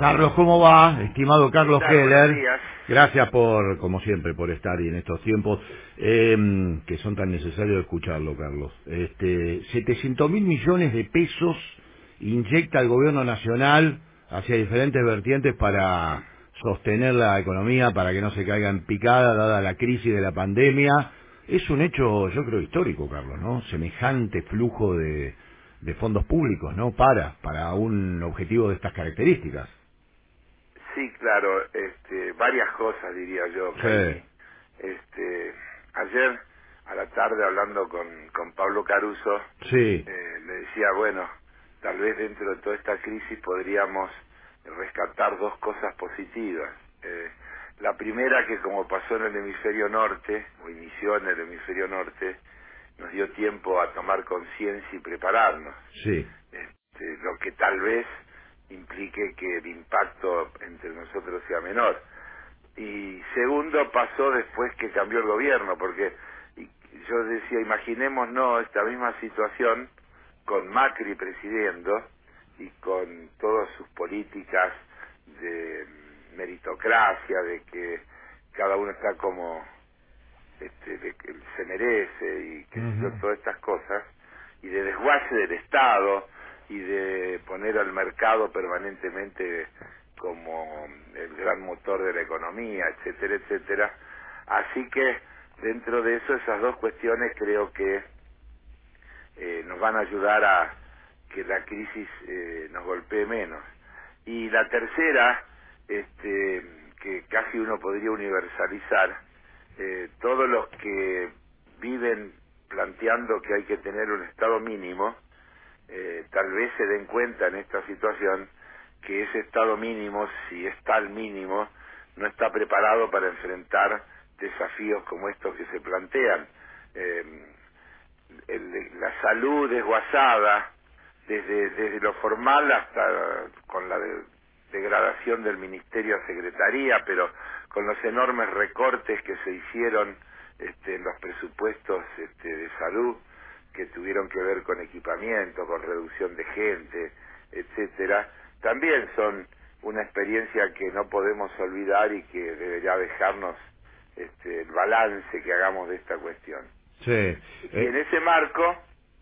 Carlos, ¿cómo va? Estimado ¿Qué Carlos tal? Buenos Heller, días. gracias como siempre, por estar y en estos tiempos que son tan necesarios escucharlo, Carlos. 700.000 millones de pesos inyecta el gobierno nacional hacia diferentes vertientes para sostener la economía, para que no se caiga en picada, dada la crisis de la pandemia. Es un hecho, yo creo, histórico, Carlos, ¿no? Semejante flujo de fondos públicos, ¿no? Para un objetivo de estas características. Sí, claro, varias cosas diría yo que Sí, ahí, ayer a la tarde hablando con Pablo Caruso, sí. le decía, bueno, tal vez dentro de toda esta crisis podríamos rescatar dos cosas positivas. La primera, que como pasó en el hemisferio norte, o inició en el hemisferio norte, nos dio tiempo a tomar conciencia y prepararnos. Sí. Lo que tal vez implique que el impacto entre nosotros sea menor. Y segundo, pasó después que cambió el gobierno, porque yo decía, imaginémonos esta misma situación con Macri presidiendo y con todas sus políticas de meritocracia, de que cada uno está como de que se merece y qué sé yo, Ujú. todas estas cosas, y de desguace del Estado y de poner al mercado permanentemente como el gran motor de la economía, etcétera, etcétera. Así que dentro de eso, esas dos cuestiones creo que nos van a ayudar a que la crisis nos golpee menos. Y la tercera, que casi uno podría universalizar, todos los que viven planteando que hay que tener un estado mínimo, tal vez se den cuenta en esta situación que ese estado mínimo, si es tal mínimo, no está preparado para enfrentar desafíos como estos que se plantean. Eh, la salud desguazada, desde lo formal hasta con la degradación del ministerio a secretaría, pero con los enormes recortes que se hicieron en los presupuestos de salud, que tuvieron que ver con equipamiento, con reducción de gente, etcétera, también son una experiencia que no podemos olvidar y que debería dejarnos el balance que hagamos de esta cuestión. Sí. Y en ese marco,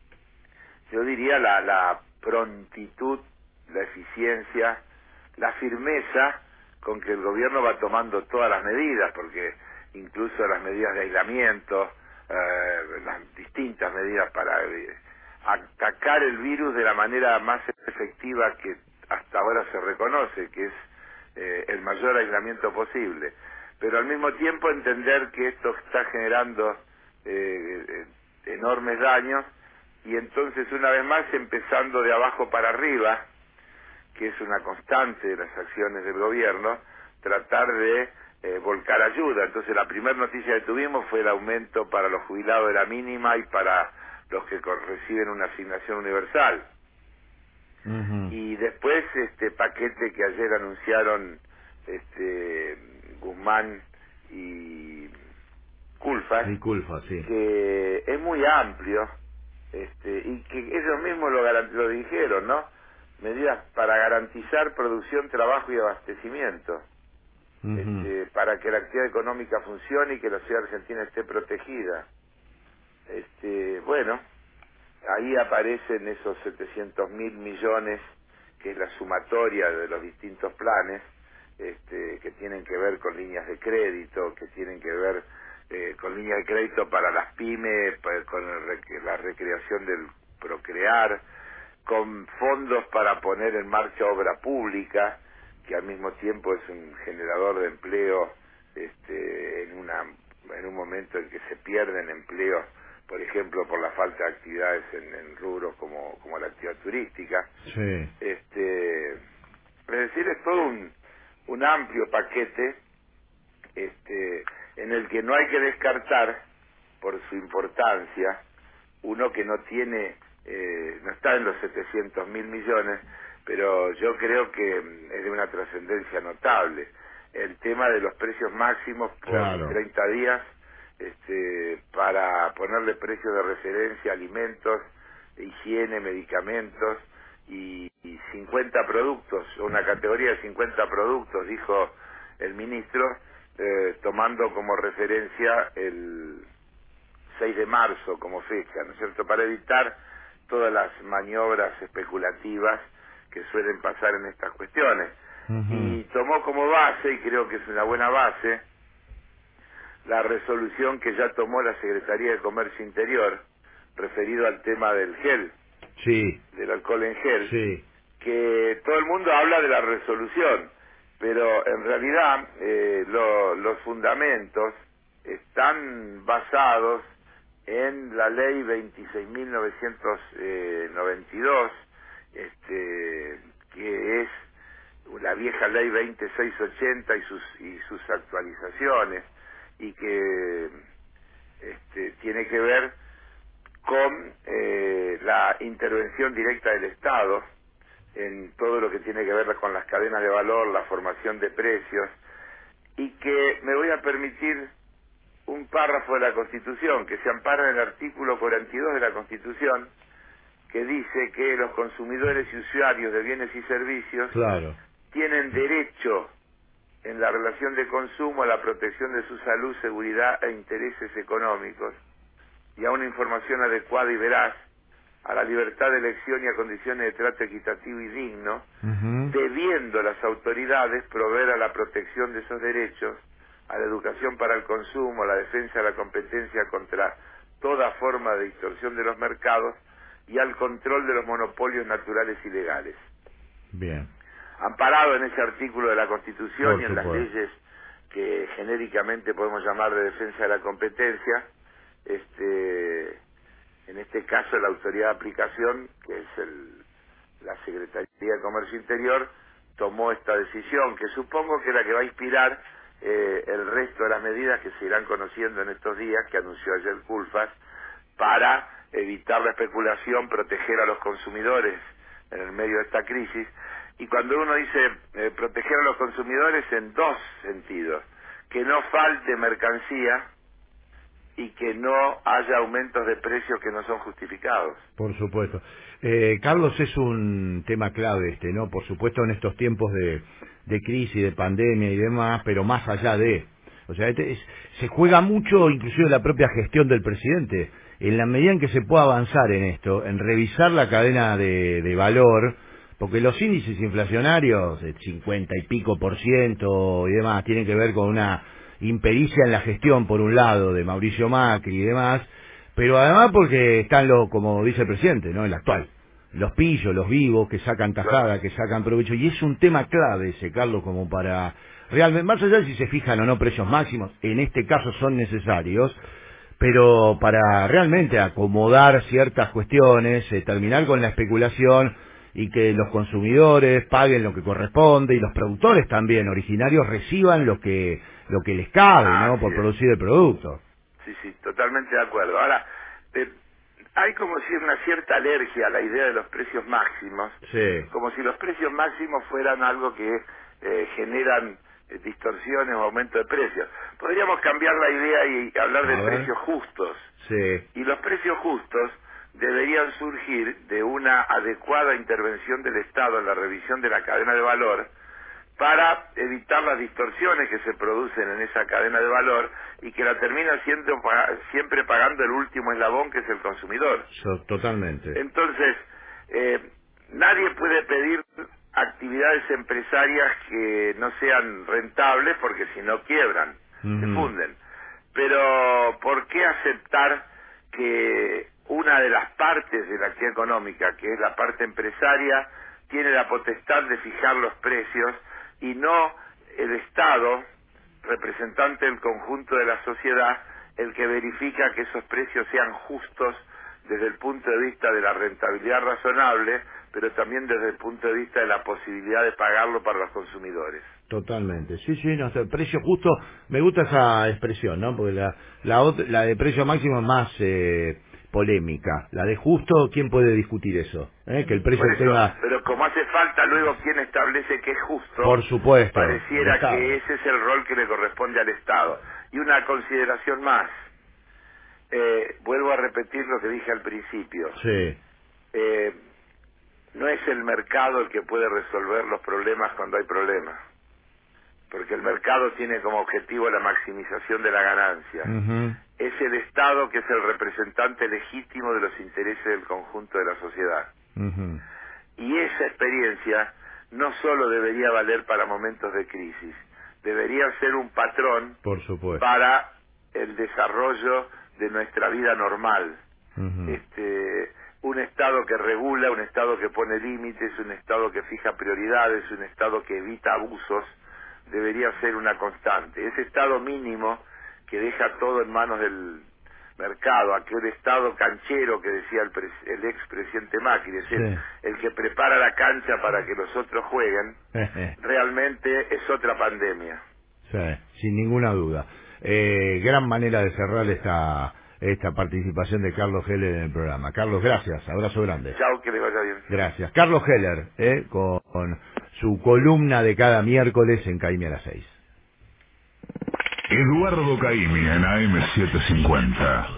yo diría la prontitud, la eficiencia, la firmeza con que el gobierno va tomando todas las medidas, porque incluso las medidas de aislamiento, las distintas medidas para atacar el virus de la manera más efectiva que hasta ahora se reconoce, que es el mayor aislamiento posible. Pero al mismo tiempo entender que esto está generando enormes daños, y entonces una vez más empezando de abajo para arriba, que es una constante de las acciones del gobierno, tratar de volcar ayuda. Entonces la primera noticia que tuvimos fue el aumento para los jubilados de la mínima y para los que reciben una asignación universal. Ujú. Y después este paquete que ayer anunciaron Guzmán y Culfas, Sí, culpa, sí. que es muy amplio, y que ellos mismos lo dijeron, ¿no? Medidas para garantizar producción, trabajo y abastecimiento, Ujú. para que la actividad económica funcione y que la ciudad argentina esté protegida. Bueno, ahí aparecen esos 700.000 millones, que es la sumatoria de los distintos planes, que tienen que ver con líneas de crédito, que tienen que ver con líneas de crédito para las pymes, con la recreación del Procrear, con fondos para poner en marcha obra pública, que al mismo tiempo es un generador de empleo en un momento en que se pierden empleos, por ejemplo, por la falta de actividades en rubros como la actividad turística. Sí. Es decir, es todo un amplio paquete en el que no hay que descartar, por su importancia, uno que no tiene, no está en los 700.000 millones, pero yo creo que es de una trascendencia notable. El tema de los precios máximos por Claro. 30 días, para ponerle precios de referencia a alimentos, higiene, medicamentos, y 50 productos, una categoría de 50 productos, dijo el ministro, tomando como referencia el 6 de marzo como fecha, ¿no es cierto?, para evitar todas las maniobras especulativas que suelen pasar en estas cuestiones. Ujú. Y tomó como base, y creo que es una buena base, la resolución que ya tomó la Secretaría de Comercio Interior, referido al tema del gel, Sí, del alcohol en gel, sí. que todo el mundo habla de la resolución, pero en realidad los fundamentos están basados en la ley 26.992, que es la vieja ley 2680 y sus actualizaciones, y que tiene que ver con la intervención directa del Estado en todo lo que tiene que ver con las cadenas de valor, la formación de precios, y que me voy a permitir un párrafo de la Constitución que se ampara en el artículo 42 de la Constitución, que dice que los consumidores y usuarios de bienes y servicios Claro. tienen derecho en la relación de consumo a la protección de su salud, seguridad e intereses económicos, y a una información adecuada y veraz, a la libertad de elección y a condiciones de trato equitativo y digno, Ujú. debiendo las autoridades proveer a la protección de esos derechos, a la educación para el consumo, a la defensa de la competencia contra toda forma de distorsión de los mercados y al control de los monopolios naturales y legales. Bien, Amparado en ese artículo de la Constitución por y en las supuesto. leyes que genéricamente podemos llamar de defensa de la competencia, en este caso la autoridad de aplicación, que es la Secretaría de Comercio Interior, tomó esta decisión, que supongo que es la que va a inspirar el resto de las medidas que se irán conociendo en estos días, que anunció ayer Culfas, para evitar la especulación, proteger a los consumidores en el medio de esta crisis. Y cuando uno dice proteger a los consumidores, en dos sentidos: que no falte mercancía y que no haya aumentos de precios que no son justificados. Por supuesto. Carlos, es un tema clave este, ¿no? Por supuesto en estos tiempos de crisis, de pandemia y demás, pero más allá de... O sea, se juega mucho inclusive la propia gestión del presidente. En la medida en que se pueda avanzar en esto, en revisar la cadena de valor, porque los índices inflacionarios, de 50 y pico por ciento y demás, tienen que ver con una impericia en la gestión, por un lado, de Mauricio Macri y demás, pero además porque están los, como dice el presidente, ¿no? El actual. Los pillos, los vivos, que sacan tajada, que sacan provecho. Y es un tema clave ese, Carlos, como para... Realmente, más allá de si se fijan o no precios máximos, en este caso son necesarios, pero para realmente acomodar ciertas cuestiones, terminar con la especulación y que los consumidores paguen lo que corresponde y los productores también originarios reciban lo que les cabe, ¿no? Así Por es. producir el producto. Sí, sí, totalmente de acuerdo. Ahora, hay como si una cierta alergia a la idea de los precios máximos, Sí. como si los precios máximos fueran algo que generan distorsiones o aumento de precios. Podríamos cambiar la idea y hablar de A ver. precios justos. Sí. Y los precios justos deberían surgir de una adecuada intervención del Estado en la revisión de la cadena de valor, para evitar las distorsiones que se producen en esa cadena de valor y que la termina siempre pagando el último eslabón, que es el consumidor. Totalmente. Entonces, nadie puede pedir actividades empresarias que no sean rentables, porque si no quiebran, se Ujú. funden. Pero, ¿por qué aceptar que una de las partes de la actividad económica, que es la parte empresaria, tiene la potestad de fijar los precios y no el Estado, representante del conjunto de la sociedad, el que verifica que esos precios sean justos desde el punto de vista de la rentabilidad razonable, pero también desde el punto de vista de la posibilidad de pagarlo para los consumidores? Totalmente. Sí, sí, no, el precio justo, me gusta esa expresión, ¿no? Porque la de precio máximo es más polémica. La de justo, ¿quién puede discutir eso? Que el Por precio eso, tenga, pero como hace falta luego quien establece que es justo, por supuesto, el pareciera que Estado. ese es el rol que le corresponde al Estado. Y una consideración más, vuelvo a repetir lo que dije al principio. Sí. Eh, no es el mercado el que puede resolver los problemas cuando hay problemas, porque el mercado tiene como objetivo la maximización de la ganancia. Ujú. Es el Estado que es el representante legítimo de los intereses del conjunto de la sociedad. Ujú. Y esa experiencia no solo debería valer para momentos de crisis, debería ser un patrón Por supuesto. para el desarrollo de nuestra vida normal. Ujú. Un Estado que regula, un Estado que pone límites, un Estado que fija prioridades, un Estado que evita abusos, debería ser una constante. Ese Estado mínimo que deja todo en manos del mercado, aquel Estado canchero que decía el expresidente Macri, es decir, Sí. el que prepara la cancha para que los otros jueguen, realmente es otra pandemia. Sí, sin ninguna duda. Gran manera de cerrar esta participación de Carlos Heller en el programa. Carlos, gracias. Abrazo grande. Chao, que le vaya bien. Gracias. Carlos Heller, con su columna de cada miércoles en Caime a las 6. Eduardo Caimi en AM750.